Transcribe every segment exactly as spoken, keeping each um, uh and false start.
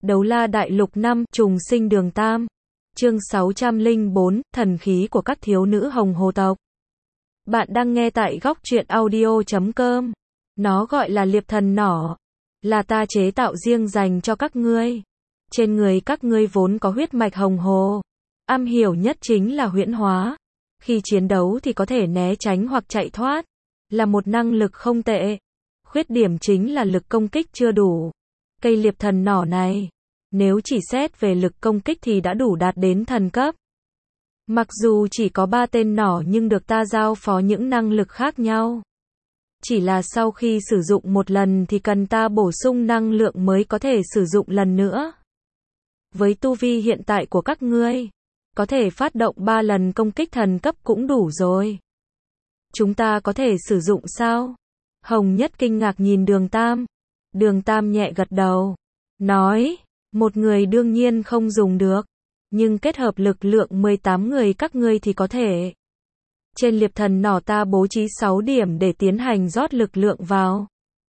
Đấu La Đại Lục năm, Trùng Sinh Đường Tam. Chương sáu trăm lẻ bốn, Thần khí của các thiếu nữ hồng hồ tộc. Bạn đang nghe tại góc truyện audio chấm com. Nó gọi là liệp thần nỏ. Là ta chế tạo riêng dành cho các ngươi. Trên người các ngươi vốn có huyết mạch hồng hồ. Am hiểu nhất chính là huyễn hóa. Khi chiến đấu thì có thể né tránh hoặc chạy thoát. Là một năng lực không tệ. Khuyết điểm chính là lực công kích chưa đủ. Cây liệp thần nỏ này, nếu chỉ xét về lực công kích thì đã đủ đạt đến thần cấp. Mặc dù chỉ có ba tên nỏ nhưng được ta giao phó những năng lực khác nhau. Chỉ là sau khi sử dụng một lần thì cần ta bổ sung năng lượng mới có thể sử dụng lần nữa. Với tu vi hiện tại của các ngươi, có thể phát động ba lần công kích thần cấp cũng đủ rồi. Chúng ta có thể sử dụng sao? Hồng Nhất kinh ngạc nhìn Đường Tam. Đường Tam nhẹ gật đầu, nói, một người đương nhiên không dùng được, nhưng kết hợp lực lượng mười tám người các ngươi thì có thể. Trên liệp thần nỏ ta bố trí sáu điểm để tiến hành rót lực lượng vào.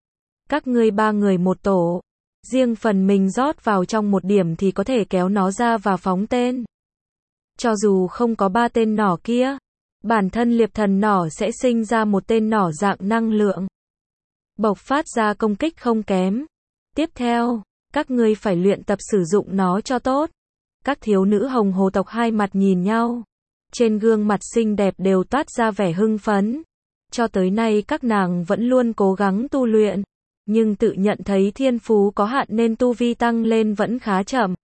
Các ngươi ba người một tổ, riêng phần mình rót vào trong một điểm thì có thể kéo nó ra và phóng tên. Cho dù không có ba tên nỏ kia, bản thân liệp thần nỏ sẽ sinh ra một tên nỏ dạng năng lượng, bộc phát ra công kích không kém. Tiếp theo, các ngươi phải luyện tập sử dụng nó cho tốt. Các thiếu nữ hồng hồ tộc hai mặt nhìn nhau. Trên gương mặt xinh đẹp đều toát ra vẻ hưng phấn. Cho tới nay các nàng vẫn luôn cố gắng tu luyện. Nhưng tự nhận thấy thiên phú có hạn nên tu vi tăng lên vẫn khá chậm.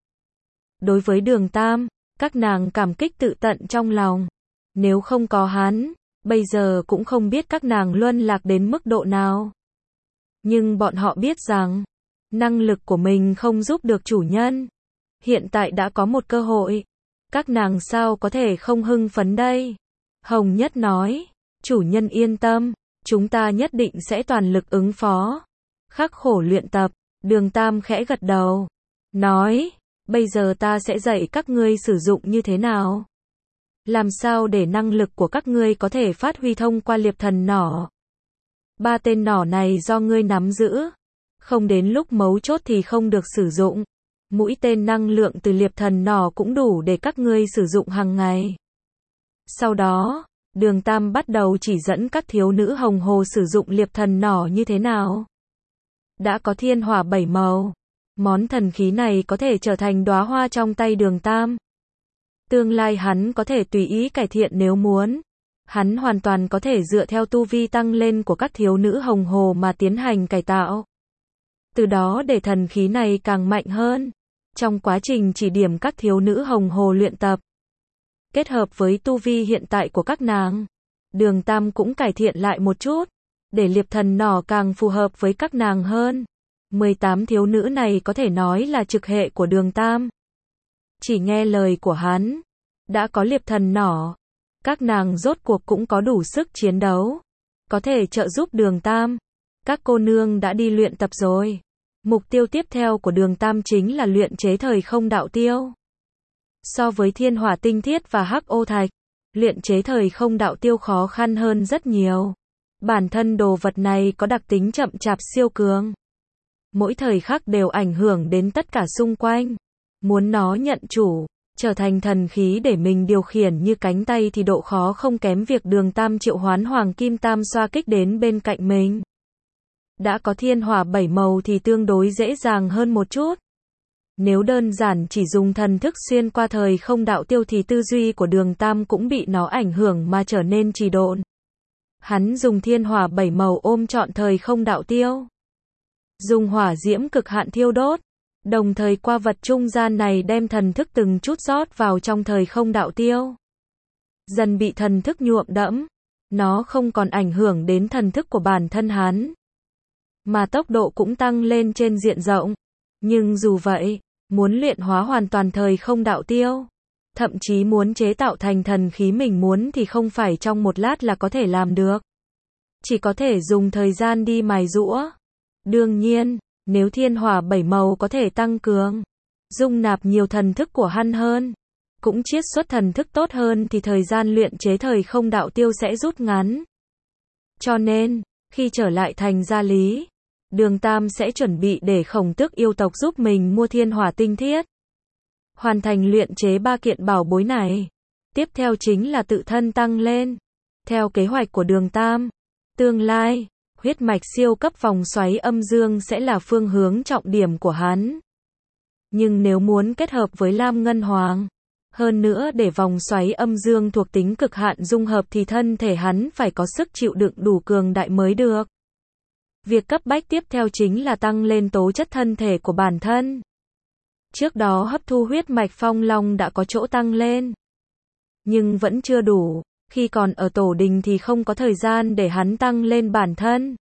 Đối với Đường Tam, các nàng cảm kích tự tận trong lòng. Nếu không có hắn, bây giờ cũng không biết các nàng luân lạc đến mức độ nào. Nhưng bọn họ biết rằng, năng lực của mình không giúp được chủ nhân. Hiện tại đã có một cơ hội. Các nàng sao có thể không hưng phấn đây? Hồng Nhất nói, chủ nhân yên tâm, chúng ta nhất định sẽ toàn lực ứng phó. Khắc khổ luyện tập. Đường Tam khẽ gật đầu, nói, bây giờ ta sẽ dạy các ngươi sử dụng như thế nào. Làm sao để năng lực của các ngươi có thể phát huy thông qua liệp thần nỏ. Ba tên nỏ này do ngươi nắm giữ. Không đến lúc mấu chốt thì không được sử dụng. Mũi tên năng lượng từ liệp thần nỏ cũng đủ để các ngươi sử dụng hàng ngày. Sau đó, Đường Tam bắt đầu chỉ dẫn các thiếu nữ hồng hồ sử dụng liệp thần nỏ như thế nào. Đã có thiên hỏa bảy màu. Món thần khí này có thể trở thành đóa hoa trong tay Đường Tam. Tương lai hắn có thể tùy ý cải thiện nếu muốn. Hắn hoàn toàn có thể dựa theo tu vi tăng lên của các thiếu nữ hồng hồ mà tiến hành cải tạo. Từ đó để thần khí này càng mạnh hơn. Trong quá trình chỉ điểm các thiếu nữ hồng hồ luyện tập, kết hợp với tu vi hiện tại của các nàng, Đường Tam cũng cải thiện lại một chút, để liệp thần nỏ càng phù hợp với các nàng hơn. mười tám thiếu nữ này có thể nói là trực hệ của Đường Tam. Chỉ nghe lời của hắn, đã có liệp thần nỏ. Các nàng rốt cuộc cũng có đủ sức chiến đấu, có thể trợ giúp Đường Tam. Các cô nương đã đi luyện tập rồi. Mục tiêu tiếp theo của Đường Tam chính là luyện chế thời không đạo tiêu. So với thiên hỏa tinh thiết và hắc ô thạch, luyện chế thời không đạo tiêu khó khăn hơn rất nhiều. Bản thân đồ vật này có đặc tính chậm chạp siêu cường. Mỗi thời khắc đều ảnh hưởng đến tất cả xung quanh. Muốn nó nhận chủ, trở thành thần khí để mình điều khiển như cánh tay thì độ khó không kém việc Đường Tam triệu hoán Hoàng Kim Tam xoa kích đến bên cạnh mình. Đã có thiên hỏa bảy màu thì tương đối dễ dàng hơn một chút. Nếu đơn giản chỉ dùng thần thức xuyên qua thời không đạo tiêu thì tư duy của Đường Tam cũng bị nó ảnh hưởng mà trở nên trì độn. Hắn dùng thiên hỏa bảy màu ôm trọn thời không đạo tiêu. Dùng hỏa diễm cực hạn thiêu đốt. Đồng thời qua vật trung gian này đem thần thức từng chút rót vào trong thời không đạo tiêu. Dần bị thần thức nhuộm đẫm. Nó không còn ảnh hưởng đến thần thức của bản thân hắn. Mà tốc độ cũng tăng lên trên diện rộng. Nhưng dù vậy, muốn luyện hóa hoàn toàn thời không đạo tiêu, thậm chí muốn chế tạo thành thần khí mình muốn thì không phải trong một lát là có thể làm được. Chỉ có thể dùng thời gian đi mài giũa. Đương nhiên, nếu thiên hỏa bảy màu có thể tăng cường, dung nạp nhiều thần thức của hắn hơn, cũng chiết xuất thần thức tốt hơn thì thời gian luyện chế thời không đạo tiêu sẽ rút ngắn. Cho nên, khi trở lại thành Gia Lý, Đường Tam sẽ chuẩn bị để Khổng Tước yêu tộc giúp mình mua thiên hỏa tinh thiết. Hoàn thành luyện chế ba kiện bảo bối này. Tiếp theo chính là tự thân tăng lên. Theo kế hoạch của Đường Tam, tương lai, huyết mạch siêu cấp vòng xoáy âm dương sẽ là phương hướng trọng điểm của hắn. Nhưng nếu muốn kết hợp với Lam Ngân Hoàng, hơn nữa để vòng xoáy âm dương thuộc tính cực hạn dung hợp thì thân thể hắn phải có sức chịu đựng đủ cường đại mới được. Việc cấp bách tiếp theo chính là tăng lên tố chất thân thể của bản thân. Trước đó hấp thu huyết mạch phong long đã có chỗ tăng lên, nhưng vẫn chưa đủ. Khi còn ở tổ đình thì không có thời gian để hắn tăng lên bản thân.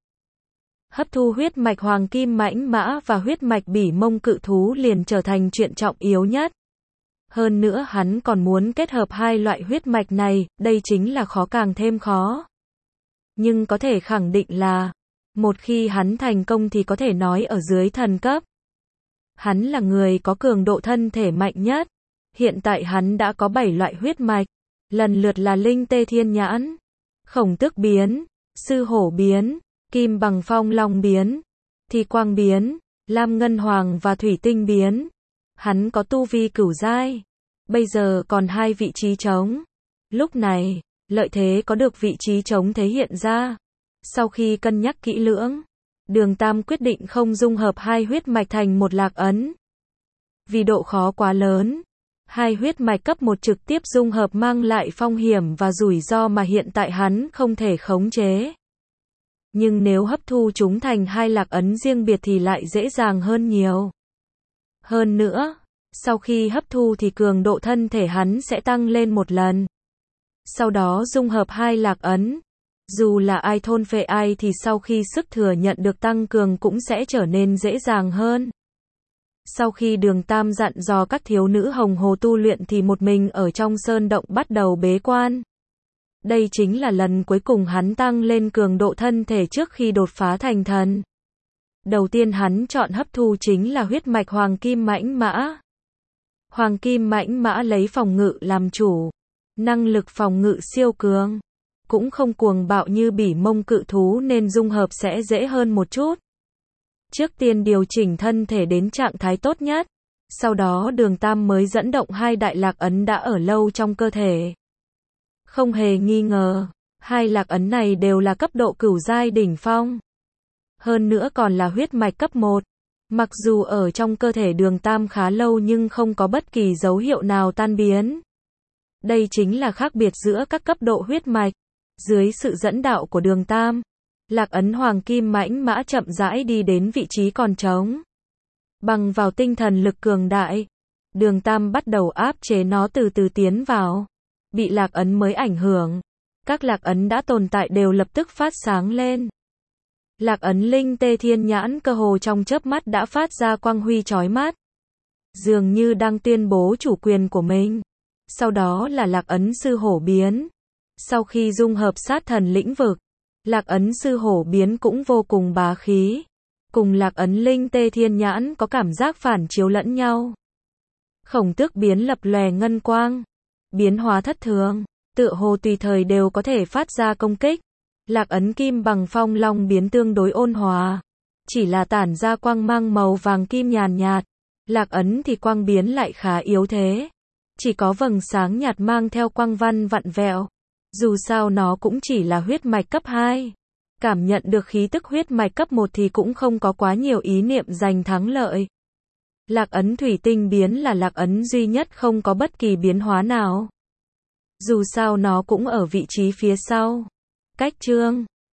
Hấp thu huyết mạch hoàng kim mãnh mã và huyết mạch bỉ mông cự thú liền trở thành chuyện trọng yếu nhất. Hơn nữa hắn còn muốn kết hợp hai loại huyết mạch này, đây chính là khó càng thêm khó. Nhưng có thể khẳng định là, một khi hắn thành công thì có thể nói ở dưới thần cấp. Hắn là người có cường độ thân thể mạnh nhất. Hiện tại hắn đã có bảy loại huyết mạch, lần lượt là Linh Tê Thiên Nhãn, Khổng Tước biến, Sư Hổ biến, Kim Bằng Phong Long biến, Thi Quang biến, Lam Ngân Hoàng và Thủy Tinh biến. Hắn có tu vi cửu giai, bây giờ còn hai vị trí trống. Lúc này, lợi thế có được vị trí trống thể hiện ra. Sau khi cân nhắc kỹ lưỡng, Đường Tam quyết định không dung hợp hai huyết mạch thành một lạc ấn. Vì độ khó quá lớn, hai huyết mạch cấp một trực tiếp dung hợp mang lại phong hiểm và rủi ro mà hiện tại hắn không thể khống chế. Nhưng nếu hấp thu chúng thành hai lạc ấn riêng biệt thì lại dễ dàng hơn nhiều. Hơn nữa, sau khi hấp thu thì cường độ thân thể hắn sẽ tăng lên một lần. Sau đó dung hợp hai lạc ấn. Dù là ai thôn phệ ai thì sau khi sức thừa nhận được tăng cường cũng sẽ trở nên dễ dàng hơn. Sau khi Đường Tam dặn dò các thiếu nữ hồng hồ tu luyện thì một mình ở trong sơn động bắt đầu bế quan. Đây chính là lần cuối cùng hắn tăng lên cường độ thân thể trước khi đột phá thành thần. Đầu tiên hắn chọn hấp thu chính là huyết mạch hoàng kim mãnh mã. Hoàng kim mãnh mã lấy phòng ngự làm chủ. Năng lực phòng ngự siêu cường. Cũng không cuồng bạo như bỉ mông cự thú nên dung hợp sẽ dễ hơn một chút. Trước tiên điều chỉnh thân thể đến trạng thái tốt nhất. Sau đó Đường Tam mới dẫn động hai đại lạc ấn đã ở lâu trong cơ thể. Không hề nghi ngờ, hai lạc ấn này đều là cấp độ cửu giai đỉnh phong. Hơn nữa còn là huyết mạch cấp một. Mặc dù ở trong cơ thể Đường Tam khá lâu nhưng không có bất kỳ dấu hiệu nào tan biến. Đây chính là khác biệt giữa các cấp độ huyết mạch. Dưới sự dẫn đạo của Đường Tam, lạc ấn hoàng kim mãnh mã chậm rãi đi đến vị trí còn trống. Bằng vào tinh thần lực cường đại, Đường Tam bắt đầu áp chế nó từ từ tiến vào. Bị lạc ấn mới ảnh hưởng, các lạc ấn đã tồn tại đều lập tức phát sáng lên. Lạc ấn Linh Tê Thiên Nhãn cơ hồ trong chớp mắt đã phát ra quang huy chói mắt, dường như đang tuyên bố chủ quyền của mình. Sau đó là lạc ấn Sư Hổ biến. Sau khi dung hợp sát thần lĩnh vực, lạc ấn Sư Hổ biến cũng vô cùng bá khí. Cùng lạc ấn Linh Tê Thiên Nhãn có cảm giác phản chiếu lẫn nhau. Khổng Tước biến lập lòe ngân quang, biến hóa thất thường, tựa hồ tùy thời đều có thể phát ra công kích. Lạc ấn Kim Bằng Phong Long biến tương đối ôn hòa, chỉ là tản ra quang mang màu vàng kim nhàn nhạt. Lạc ấn thì quang biến lại khá yếu thế, chỉ có vầng sáng nhạt mang theo quang văn vặn vẹo. Dù sao nó cũng chỉ là huyết mạch cấp hai. Cảm nhận được khí tức huyết mạch cấp một thì cũng không có quá nhiều ý niệm giành thắng lợi. Lạc ấn Thủy Tinh biến là lạc ấn duy nhất không có bất kỳ biến hóa nào. Dù sao nó cũng ở vị trí phía sau. Cách chương